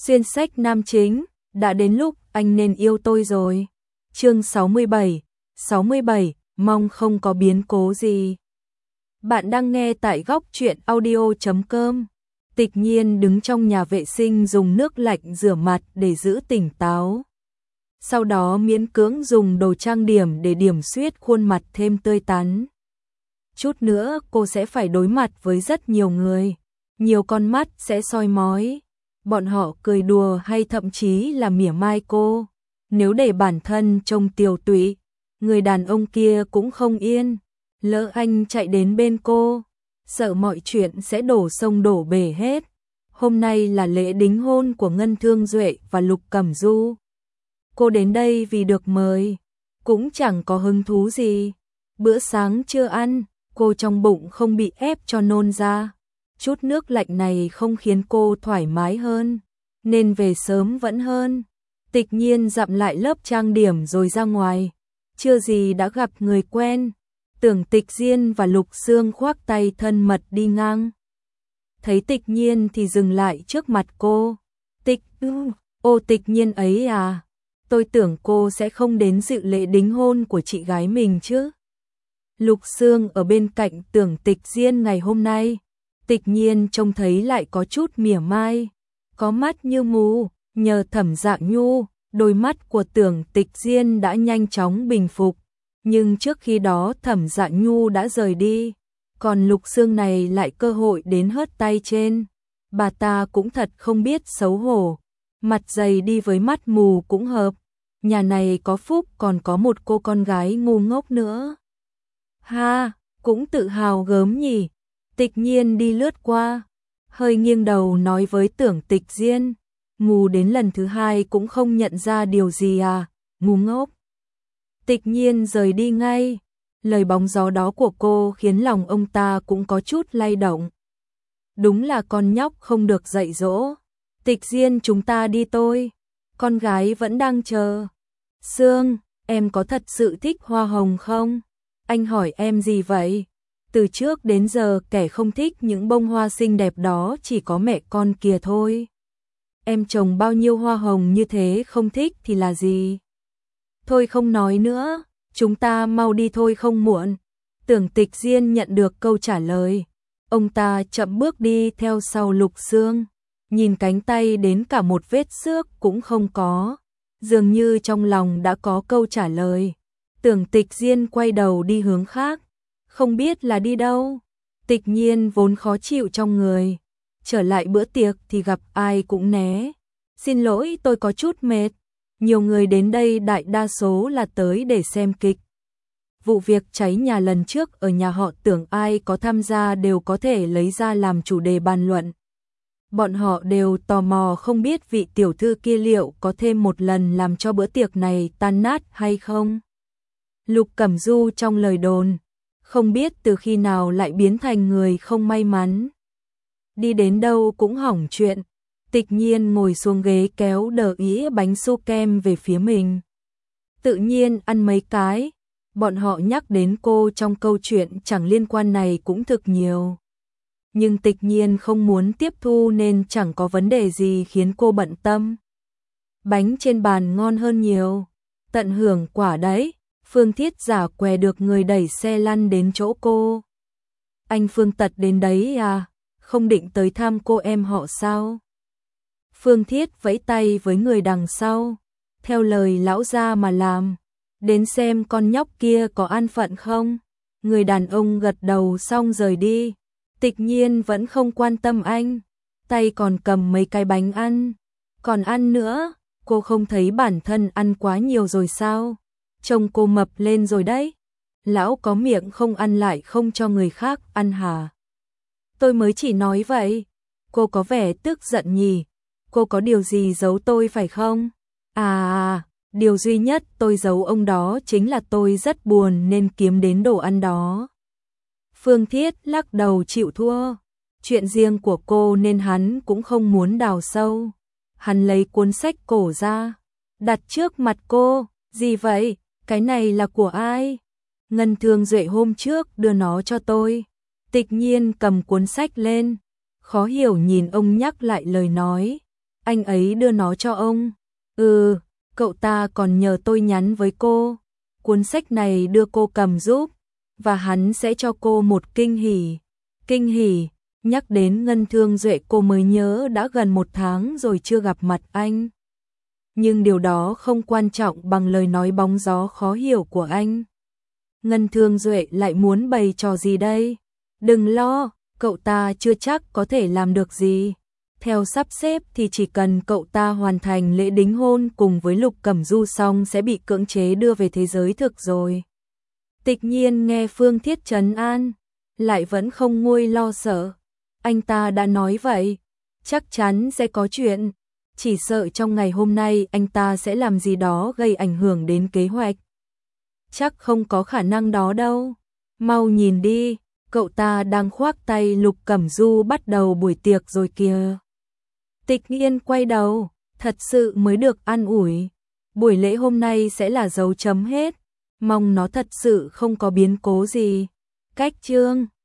Xuyên sách nam chính, đã đến lúc anh nên yêu tôi rồi. Chương 67, mong không có biến cố gì. Bạn đang nghe tại góc truyện audio.com. Tịch Nhiên đứng trong nhà vệ sinh dùng nước lạnh rửa mặt để giữ tỉnh táo. Sau đó miễn cưỡng dùng đồ trang điểm để điểm xuyết khuôn mặt thêm tươi tắn. Chút nữa cô sẽ phải đối mặt với rất nhiều người. Nhiều con mắt sẽ soi mói. Bọn họ cười đùa hay thậm chí là mỉa mai cô. Nếu để bản thân trông tiều tụy, người đàn ông kia cũng không yên. Lỡ anh chạy đến bên cô, sợ mọi chuyện sẽ đổ sông đổ bể hết. Hôm nay là lễ đính hôn của Ngân Thương Duệ và Lục Cẩm Du. Cô đến đây vì được mời, cũng chẳng có hứng thú gì. Bữa sáng chưa ăn, cô trong bụng không bị ép cho nôn ra. Chút nước lạnh này không khiến cô thoải mái hơn, nên về sớm vẫn hơn. Tịch Nhiên dặm lại lớp trang điểm rồi ra ngoài. Chưa gì đã gặp người quen. Tưởng Tịch Diên và Lục Sương khoác tay thân mật đi ngang. Thấy Tịch Nhiên thì dừng lại trước mặt cô. Ô Tịch Nhiên ấy à, tôi tưởng cô sẽ không đến dự lễ đính hôn của chị gái mình chứ. Lục Sương ở bên cạnh Tưởng Tịch Diên ngày hôm nay. Tịch Nhiên trông thấy lại có chút mỉa mai, có mắt như mù. Nhờ Thẩm Dạng Nhu, đôi mắt của Tưởng Tịch Diên đã nhanh chóng bình phục. Nhưng trước khi đó Thẩm Dạng Nhu đã rời đi, còn Lục Sương này lại cơ hội đến hớt tay trên. Bà ta cũng thật không biết xấu hổ, mặt dày đi với mắt mù cũng hợp. Nhà này có phúc còn có một cô con gái ngu ngốc nữa. Ha, cũng tự hào gớm nhỉ. Tịch Nhiên đi lướt qua, hơi nghiêng đầu nói với Tưởng Tịch Diên. Ngu đến lần thứ hai cũng không nhận ra điều gì à, ngu ngốc. Tịch Nhiên rời đi ngay. Lời bóng gió đó của cô khiến lòng ông ta cũng có chút lay động. Đúng là con nhóc không được dạy dỗ. Tịch Diên, chúng ta đi tôi. Con gái vẫn đang chờ. Sương, em có thật sự thích hoa hồng không? Anh hỏi em gì vậy? Từ trước đến giờ kẻ không thích những bông hoa xinh đẹp đó chỉ có mẹ con kia thôi. Em trồng bao nhiêu hoa hồng như thế không thích thì là gì? Thôi không nói nữa, chúng ta mau đi thôi không muộn. Tưởng Tịch Diên nhận được câu trả lời. Ông ta chậm bước đi theo sau Lục Sương. Nhìn cánh tay đến cả một vết xước cũng không có. Dường như trong lòng đã có câu trả lời. Tưởng Tịch Diên quay đầu đi hướng khác. Không biết là đi đâu. Tịch Nhiên vốn khó chịu trong người. Trở lại bữa tiệc thì gặp ai cũng né. Xin lỗi, tôi có chút mệt. Nhiều người đến đây đại đa số là tới để xem kịch. Vụ việc cháy nhà lần trước ở nhà họ Tưởng ai có tham gia đều có thể lấy ra làm chủ đề bàn luận. Bọn họ đều tò mò không biết vị tiểu thư kia liệu có thêm một lần làm cho bữa tiệc này tan nát hay không. Lục Cẩm Du trong lời đồn, không biết từ khi nào lại biến thành người không may mắn. Đi đến đâu cũng hỏng chuyện. Tịch Nhiên ngồi xuống ghế kéo đờ ý bánh su kem về phía mình. Tự nhiên ăn mấy cái. Bọn họ nhắc đến cô trong câu chuyện chẳng liên quan này cũng thực nhiều. Nhưng Tịch Nhiên không muốn tiếp thu nên chẳng có vấn đề gì khiến cô bận tâm. Bánh trên bàn ngon hơn nhiều. Tận hưởng quả đấy. Phương Thiết giả què được người đẩy xe lăn đến chỗ cô. Anh Phương Tật đến đấy à? Không định tới thăm cô em họ sao? Phương Thiết vẫy tay với người đằng sau. Theo lời lão gia mà làm. Đến xem con nhóc kia có an phận không? Người đàn ông gật đầu xong rời đi. Tịch Nhiên vẫn không quan tâm anh. Tay còn cầm mấy cái bánh ăn. Còn ăn nữa, cô không thấy bản thân ăn quá nhiều rồi sao? Trông cô mập lên rồi đấy. Lão có miệng không ăn lại không cho người khác ăn hả? Tôi mới chỉ nói vậy. Cô có vẻ tức giận nhỉ? Cô có điều gì giấu tôi phải không? Điều duy nhất tôi giấu ông đó chính là tôi rất buồn nên kiếm đến đồ ăn đó. Phương Thiết lắc đầu chịu thua. Chuyện riêng của cô nên hắn cũng không muốn đào sâu. Hắn lấy cuốn sách cổ ra, đặt trước mặt cô. Gì vậy? Cái này là của ai? Ngân Thương Duệ hôm trước đưa nó cho tôi. Tịch Nhiên cầm cuốn sách lên, khó hiểu nhìn ông nhắc lại lời nói. anh ấy đưa nó cho ông. Ừ, cậu ta còn nhờ tôi nhắn với cô. Cuốn sách này đưa cô cầm giúp, và hắn sẽ cho cô một kinh hỉ. Kinh hỉ, nhắc đến Ngân Thương Duệ cô mới nhớ đã gần 1 tháng rồi chưa gặp mặt anh. Nhưng điều đó không quan trọng bằng lời nói bóng gió khó hiểu của anh. Ngân Thương Duệ lại muốn bày trò gì đây? Đừng lo, cậu ta chưa chắc có thể làm được gì. Theo sắp xếp thì chỉ cần cậu ta hoàn thành lễ đính hôn cùng với Lục Cẩm Du xong sẽ bị cưỡng chế đưa về thế giới thực rồi. Tịch Nhiên nghe Phương Thiết trấn an, lại vẫn không nguôi lo sợ. Anh ta đã nói vậy, chắc chắn sẽ có chuyện. Chỉ sợ trong ngày hôm nay anh ta sẽ làm gì đó gây ảnh hưởng đến kế hoạch. Chắc không có khả năng đó đâu. Mau nhìn đi, cậu ta đang khoác tay Lục Cẩm Du bắt đầu buổi tiệc rồi kìa. Tịch Nhiên quay đầu, thật sự mới được an ủi. Buổi lễ hôm nay sẽ là dấu chấm hết, mong nó thật sự không có biến cố gì. Cách chương